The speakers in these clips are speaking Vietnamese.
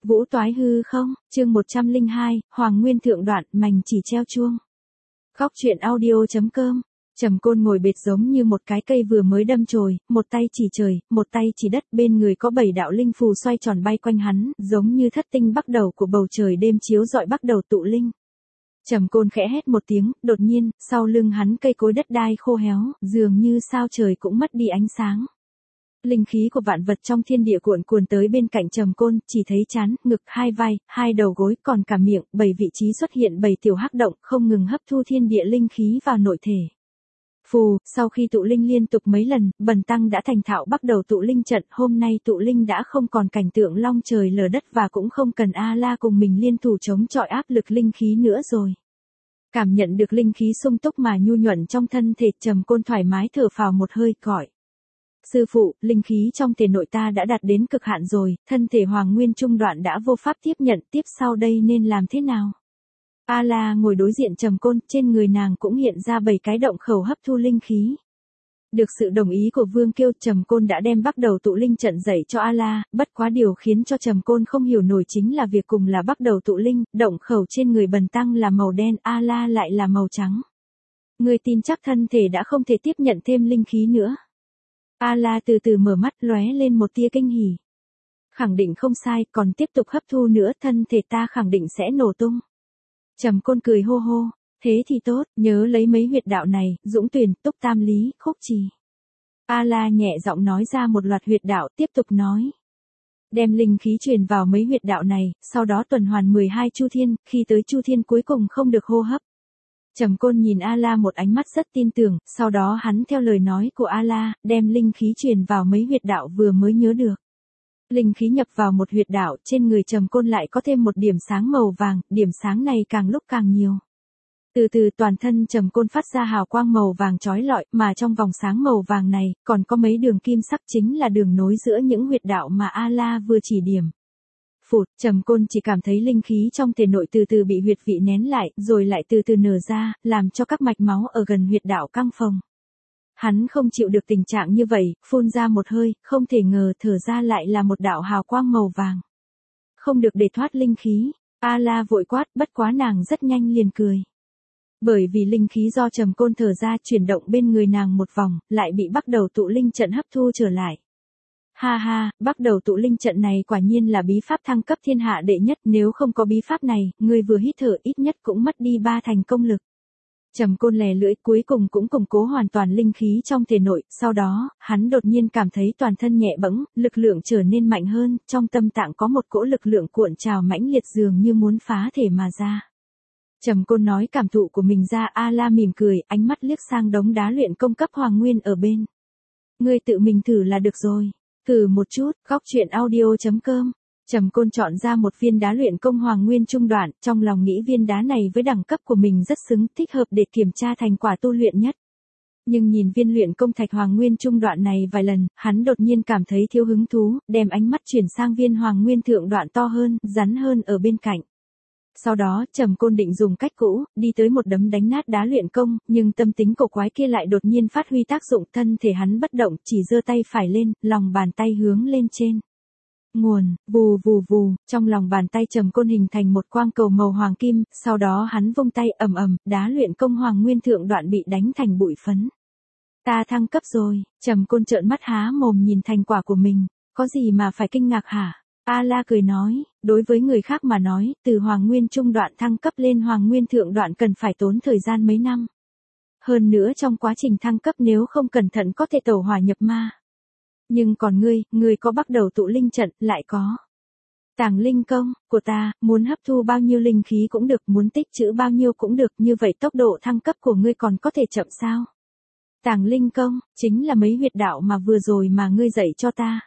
Vũ toái hư không, chương 102, Hoàng Nguyên thượng đoạn, mành chỉ treo chuông. Góc truyện audio.com. Trầm Côn ngồi bệt giống như một cái cây vừa mới đâm chồi, một tay chỉ trời, một tay chỉ đất, bên người có 7 đạo linh phù xoay tròn bay quanh hắn, giống như thất tinh bắt đầu của bầu trời đêm chiếu rọi bắt đầu tụ linh. Trầm Côn khẽ hét một tiếng, đột nhiên, sau lưng hắn cây cối đất đai khô héo, dường như sao trời cũng mất đi ánh sáng. Linh khí của vạn vật trong thiên địa cuộn cuồn tới bên cạnh Trầm Côn, chỉ thấy trán, ngực, hai vai, hai đầu gối, còn cả miệng, 7 vị trí xuất hiện 7 tiểu hắc động, không ngừng hấp thu thiên địa linh khí vào nội thể. Phù, sau khi tụ linh liên tục mấy lần, Bần Tăng đã thành thạo bắt đầu tụ linh trận, hôm nay tụ linh đã không còn cảnh tượng long trời lở đất và cũng không cần A-la cùng mình liên thủ chống chọi áp lực linh khí nữa rồi. Cảm nhận được linh khí sung túc mà nhu nhuận trong thân thể, Trầm Côn thoải mái thở phào một hơi, gọi. Sư phụ, linh khí trong thể nội ta đã đạt đến cực hạn rồi, thân thể Hoàng Nguyên trung đoạn đã vô pháp tiếp nhận, tiếp sau đây nên làm thế nào? A-la ngồi đối diện Trầm Côn, trên người nàng cũng hiện ra 7 cái động khẩu hấp thu linh khí. Được sự đồng ý của Vương Kiêu, Trầm Côn đã đem bắt đầu tụ linh trận dạy cho A-la, bất quá điều khiến cho Trầm Côn không hiểu nổi chính là việc cùng là bắt đầu tụ linh, động khẩu trên người Bần Tăng là màu đen, A-la lại là màu trắng. Người tin chắc thân thể đã không thể tiếp nhận thêm linh khí nữa. A-la từ từ mở mắt, lóe lên một tia kinh hỉ. Khẳng định không sai, còn tiếp tục hấp thu nữa, thân thể ta khẳng định sẽ nổ tung. Trầm Côn cười hô hô, thế thì tốt, nhớ lấy mấy huyệt đạo này, Dũng Tuyền, Túc Tam Lý, Khúc Trì. A-la nhẹ giọng nói ra một loạt huyệt đạo, tiếp tục nói. Đem linh khí truyền vào mấy huyệt đạo này, sau đó tuần hoàn 12 chu thiên, khi tới chu thiên cuối cùng không được hô hấp. Trầm Côn nhìn A-la một ánh mắt rất tin tưởng, sau đó hắn theo lời nói của A-la, đem linh khí truyền vào mấy huyệt đạo vừa mới nhớ được. Linh khí nhập vào một huyệt đạo, trên người Trầm Côn lại có thêm một điểm sáng màu vàng, điểm sáng này càng lúc càng nhiều. Từ từ toàn thân Trầm Côn phát ra hào quang màu vàng chói lọi, mà trong vòng sáng màu vàng này, còn có mấy đường kim sắc chính là đường nối giữa những huyệt đạo mà A-la vừa chỉ điểm. Phụt, Trầm Côn chỉ cảm thấy linh khí trong thể nội từ từ bị huyệt vị nén lại, rồi lại từ từ nở ra, làm cho các mạch máu ở gần huyệt đạo căng phồng. Hắn không chịu được tình trạng như vậy, phun ra một hơi, không thể ngờ thở ra lại là một đạo hào quang màu vàng. Không được để thoát linh khí, A-la vội quát, bất quá nàng rất nhanh liền cười. Bởi vì linh khí do Trầm Côn thở ra chuyển động bên người nàng một vòng, lại bị bắt đầu tụ linh trận hấp thu trở lại. Ha ha, bắt đầu tụ linh trận này quả nhiên là bí pháp thăng cấp thiên hạ đệ nhất, nếu không có bí pháp này, người vừa hít thở ít nhất cũng mất đi 3 thành công lực. Trầm Côn lè lưỡi, cuối cùng cũng củng cố hoàn toàn linh khí trong thể nội, sau đó, hắn đột nhiên cảm thấy toàn thân nhẹ bẫng, lực lượng trở nên mạnh hơn, trong tâm tạng có một cỗ lực lượng cuộn trào mãnh liệt dường như muốn phá thể mà ra. Trầm Côn nói cảm thụ của mình ra, A-la mỉm cười, ánh mắt liếc sang đống đá luyện công cấp Hoàng Nguyên ở bên. Ngươi tự mình thử là được rồi. Thử một chút, góc truyện audio.com. Trầm Côn chọn ra một viên đá luyện công Hoàng Nguyên trung đoạn, trong lòng nghĩ viên đá này với đẳng cấp của mình rất xứng, thích hợp để kiểm tra thành quả tu luyện nhất. Nhưng nhìn viên luyện công thạch Hoàng Nguyên trung đoạn này vài lần, hắn đột nhiên cảm thấy thiếu hứng thú, đem ánh mắt chuyển sang viên Hoàng Nguyên thượng đoạn to hơn, rắn hơn ở bên cạnh. Sau đó, Trầm Côn định dùng cách cũ, đi tới một đấm đánh nát đá luyện công, nhưng tâm tính cổ quái kia lại đột nhiên phát huy tác dụng, thân thể hắn bất động, chỉ giơ tay phải lên, lòng bàn tay hướng lên trên. Nguồn, vù vù vù, trong lòng bàn tay Trầm Côn hình thành một quang cầu màu hoàng kim, sau đó hắn vung tay ầm ầm, đá luyện công Hoàng Nguyên thượng đoạn bị đánh thành bụi phấn. Ta thăng cấp rồi, Trầm Côn trợn mắt há mồm nhìn thành quả của mình, có gì mà phải kinh ngạc hả? A-la cười nói, đối với người khác mà nói, từ Hoàng Nguyên trung đoạn thăng cấp lên Hoàng Nguyên thượng đoạn cần phải tốn thời gian mấy năm. Hơn nữa trong quá trình thăng cấp nếu không cẩn thận có thể tẩu hỏa nhập ma. Nhưng còn ngươi có bắt đầu tụ linh trận, lại có tàng linh công của ta, muốn hấp thu bao nhiêu linh khí cũng được, muốn tích trữ bao nhiêu cũng được, như vậy tốc độ thăng cấp của ngươi còn có thể chậm sao? Tàng linh công, chính là mấy huyệt đạo mà vừa rồi mà ngươi dạy cho ta.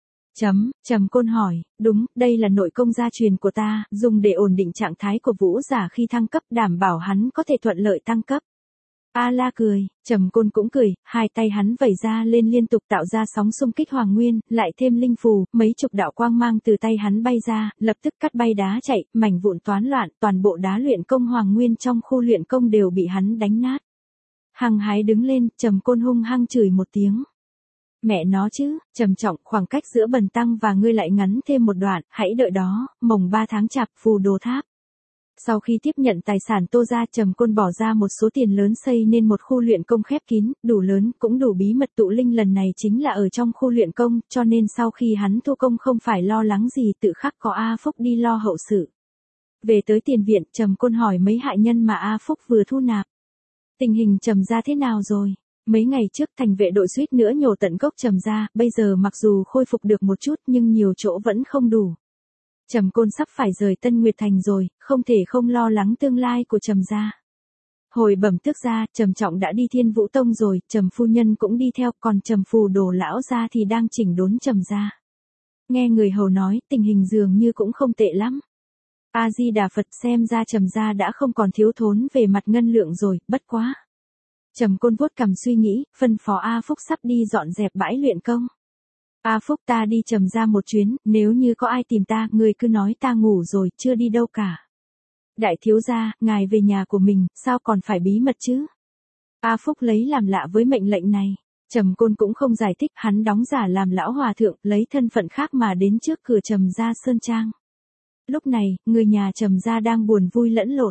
Trầm Côn hỏi, đúng, đây là nội công gia truyền của ta, dùng để ổn định trạng thái của vũ giả khi thăng cấp, đảm bảo hắn có thể thuận lợi tăng cấp. A-la cười, Trầm Côn cũng cười, hai tay hắn vẩy ra lên liên tục tạo ra sóng xung kích Hoàng Nguyên, lại thêm linh phù, mấy chục đạo quang mang từ tay hắn bay ra, lập tức cắt bay đá chạy, mảnh vụn toán loạn, toàn bộ đá luyện công Hoàng Nguyên trong khu luyện công đều bị hắn đánh nát. Hăng hái đứng lên, Trầm Côn hung hăng chửi một tiếng. Mẹ nó chứ, trầm trọng, khoảng cách giữa bần tăng và ngươi lại ngắn thêm một đoạn, hãy đợi đó, mồng 3 tháng chạp, Phù Đồ Tháp. Sau khi tiếp nhận tài sản Tô gia, Trầm Côn bỏ ra một số tiền lớn xây nên một khu luyện công khép kín, đủ lớn, cũng đủ bí mật. Tụ linh lần này chính là ở trong khu luyện công, cho nên sau khi hắn thu công không phải lo lắng gì, tự khắc có A Phúc đi lo hậu sự. Về tới tiền viện, Trầm Côn hỏi mấy hạ nhân mà A Phúc vừa thu nạp. Tình hình Trầm gia thế nào rồi? Mấy ngày trước thành vệ đội suýt nữa nhổ tận gốc Trầm gia, bây giờ mặc dù khôi phục được một chút nhưng nhiều chỗ vẫn không đủ. Trầm Côn sắp phải rời Tân Nguyệt Thành rồi, không thể không lo lắng tương lai của Trầm gia. Hồi bẩm tước gia, Trầm Trọng đã đi Thiên Vũ Tông rồi, Trầm phu nhân cũng đi theo, còn Trầm Phù Đồ lão gia thì đang chỉnh đốn Trầm gia. Nghe người hầu nói, tình hình dường như cũng không tệ lắm. A Di Đà Phật, xem ra Trầm gia đã không còn thiếu thốn về mặt ngân lượng rồi, bất quá. Trầm Côn vuốt cằm suy nghĩ, phân phó A Phúc sắp đi dọn dẹp bãi luyện công. A Phúc, ta đi Trầm gia một chuyến, nếu như có ai tìm ta, người cứ nói ta ngủ rồi, chưa đi đâu cả. Đại thiếu gia, ngài về nhà của mình, sao còn phải bí mật chứ? A Phúc lấy làm lạ với mệnh lệnh này. Trầm Côn cũng không giải thích, hắn đóng giả làm lão hòa thượng, lấy thân phận khác mà đến trước cửa Trầm gia sơn trang. Lúc này, người nhà Trầm gia đang buồn vui lẫn lộn.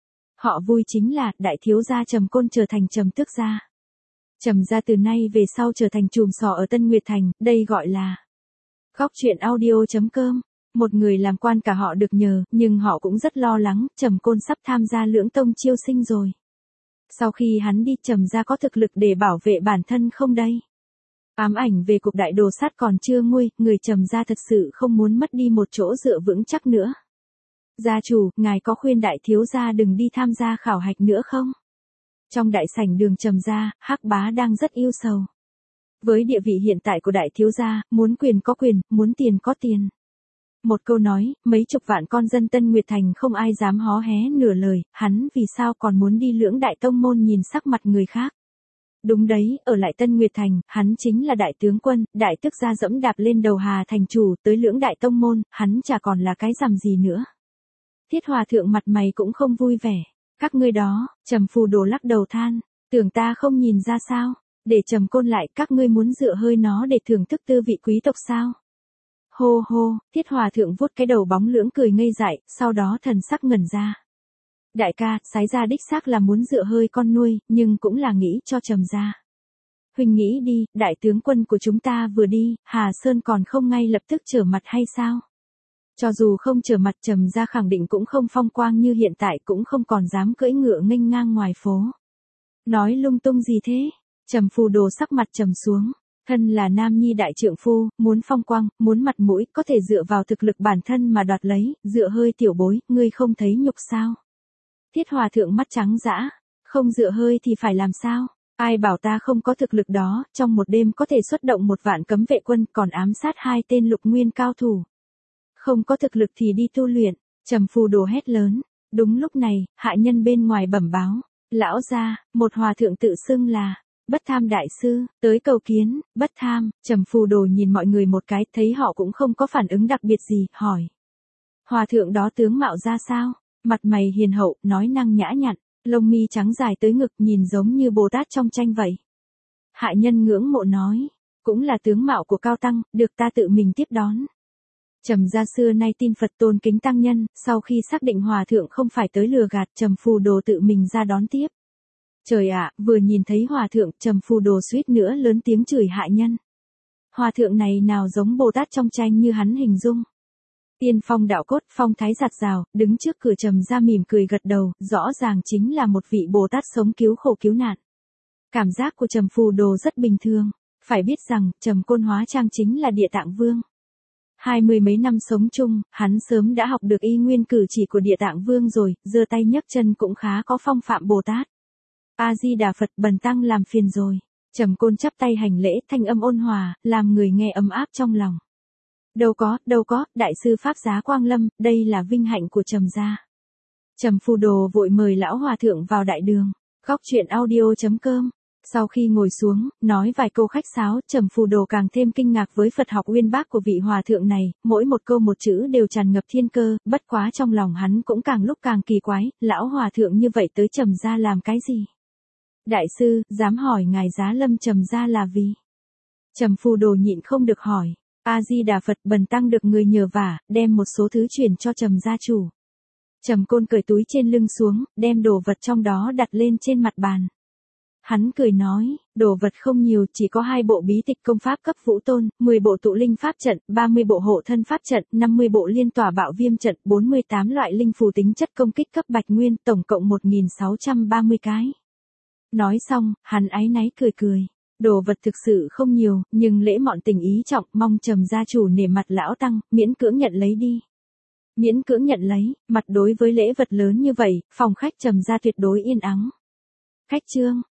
Họ vui chính là, đại thiếu gia Trầm Côn trở thành Trầm tước gia. Trầm gia từ nay về sau trở thành chùm sò ở Tân Nguyệt Thành, đây gọi là Góc Chuyện Audio.com. Một người làm quan cả họ được nhờ, nhưng họ cũng rất lo lắng, Trầm Côn sắp tham gia Lưỡng Tông chiêu sinh rồi. Sau khi hắn đi, Trầm gia có thực lực để bảo vệ bản thân không đây? Ám ảnh về cuộc đại đồ sát còn chưa nguôi, người Trầm gia thật sự không muốn mất đi một chỗ dựa vững chắc nữa. Gia chủ, ngài có khuyên đại thiếu gia đừng đi tham gia khảo hạch nữa không? Trong đại sảnh đường Trầm gia, Hắc Bá đang rất yêu sầu. Với địa vị hiện tại của đại thiếu gia, muốn quyền có quyền, muốn tiền có tiền. Một câu nói, mấy chục vạn con dân Tân Nguyệt Thành không ai dám hó hé nửa lời, hắn vì sao còn muốn đi Lưỡng Đại Tông môn nhìn sắc mặt người khác. Đúng đấy, ở lại Tân Nguyệt Thành, hắn chính là đại tướng quân, đại tước gia dẫm đạp lên đầu Hà thành chủ, tới Lưỡng Đại Tông môn, hắn chả còn là cái rằm gì nữa. Thiết Hòa thượng mặt mày cũng không vui vẻ. Các ngươi đó, Trầm Phù Đồ lắc đầu than, tưởng ta không nhìn ra sao, để Trầm Côn lại, các ngươi muốn dựa hơi nó để thưởng thức tư vị quý tộc sao? Hô hô, Thiết Hòa thượng vuốt cái đầu bóng lưỡng cười ngây dại, sau đó thần sắc ngẩn ra. Đại ca, sái ra đích xác là muốn dựa hơi con nuôi, nhưng cũng là nghĩ cho Trầm gia. Huynh nghĩ đi, đại tướng quân của chúng ta vừa đi, Hà Sơn còn không ngay lập tức trở mặt hay sao? Cho dù không trở mặt, Trầm gia khẳng định cũng không phong quang như hiện tại, cũng không còn dám cưỡi ngựa nghênh ngang ngoài phố. Nói lung tung gì thế? Trầm Phù Đồ sắc mặt trầm xuống. Thân là nam nhi đại trượng phu, muốn phong quang, muốn mặt mũi, có thể dựa vào thực lực bản thân mà đoạt lấy, dựa hơi tiểu bối, ngươi không thấy nhục sao? Thiết Hòa thượng mắt trắng dã, không dựa hơi thì phải làm sao? Ai bảo ta không có thực lực đó, trong một đêm có thể xuất động 1 vạn cấm vệ quân, còn ám sát 2 tên lục nguyên cao thủ. Không có thực lực thì đi tu luyện. Trầm Phù Đồ hét lớn. Đúng lúc này, hạ nhân bên ngoài bẩm báo. Lão gia, một hòa thượng tự xưng là Bất Tham đại sư, tới cầu kiến. Bất Tham. Trầm Phù Đồ nhìn mọi người một cái, thấy họ cũng không có phản ứng đặc biệt gì, hỏi. Hòa thượng đó tướng mạo ra sao? Mặt mày hiền hậu, nói năng nhã nhặn, lông mi trắng dài tới ngực, nhìn giống như Bồ Tát trong tranh vậy. Hạ nhân ngưỡng mộ nói. Cũng là tướng mạo của cao tăng, được ta tự mình tiếp đón. Trầm gia xưa nay tin Phật tôn kính tăng nhân, sau khi xác định hòa thượng không phải tới lừa gạt, Trầm Phù Đồ tự mình ra đón tiếp. Trời ạ, vừa nhìn thấy hòa thượng, Trầm Phù Đồ suýt nữa lớn tiếng chửi hạ nhân. Hòa thượng này nào giống Bồ Tát trong tranh như hắn hình dung. Tiên phong đạo cốt, phong thái giạt rào, đứng trước cửa Trầm gia mỉm cười gật đầu, rõ ràng chính là một vị Bồ Tát sống cứu khổ cứu nạn. Cảm giác của Trầm Phù Đồ rất bình thường, phải biết rằng, Trầm Côn hóa trang chính là Địa Tạng Vương. 20 mấy năm sống chung, hắn sớm đã học được y nguyên cử chỉ của Địa Tạng Vương rồi, giơ tay nhấc chân cũng khá có phong phạm Bồ Tát. A Di Đà Phật, bần tăng làm phiền rồi. Trầm Côn chắp tay hành lễ, thanh âm ôn hòa, làm người nghe ấm áp trong lòng. Đâu có, đại sư pháp giá quang lâm, đây là vinh hạnh của Trầm gia. Trầm Phù Đồ vội mời lão hòa thượng vào đại đường. Góc Chuyện Audio.com. Sau khi ngồi xuống, nói vài câu khách sáo, Trầm Phù Đồ càng thêm kinh ngạc với Phật học uyên bác của vị hòa thượng này, mỗi một câu một chữ đều tràn ngập thiên cơ, bất quá trong lòng hắn cũng càng lúc càng kỳ quái, lão hòa thượng như vậy tới Trầm gia làm cái gì? Đại sư, dám hỏi ngài giá lâm Trầm gia là vì? Trầm Phù Đồ nhịn không được hỏi. A Di Đà Phật, bần tăng được người nhờ vả, đem một số thứ chuyển cho Trầm gia chủ. Trầm Côn cởi túi trên lưng xuống, đem đồ vật trong đó đặt lên trên mặt bàn. Hắn cười nói, đồ vật không nhiều, chỉ có 2 bộ bí tịch công pháp cấp vũ tôn, 10 bộ tụ linh pháp trận, 30 bộ hộ thân pháp trận, 50 bộ liên tỏa bạo viêm trận, 48 loại linh phù tính chất công kích cấp bạch nguyên, tổng cộng 1630 cái. Nói xong, hắn áy náy cười cười. Đồ vật thực sự không nhiều, nhưng lễ mọn tình ý trọng, mong Trầm gia chủ nể mặt lão tăng, miễn cưỡng nhận lấy đi. Miễn cưỡng nhận lấy, mặt đối với lễ vật lớn như vậy, phòng khách Trầm gia tuyệt đối yên ắng. Khách trương,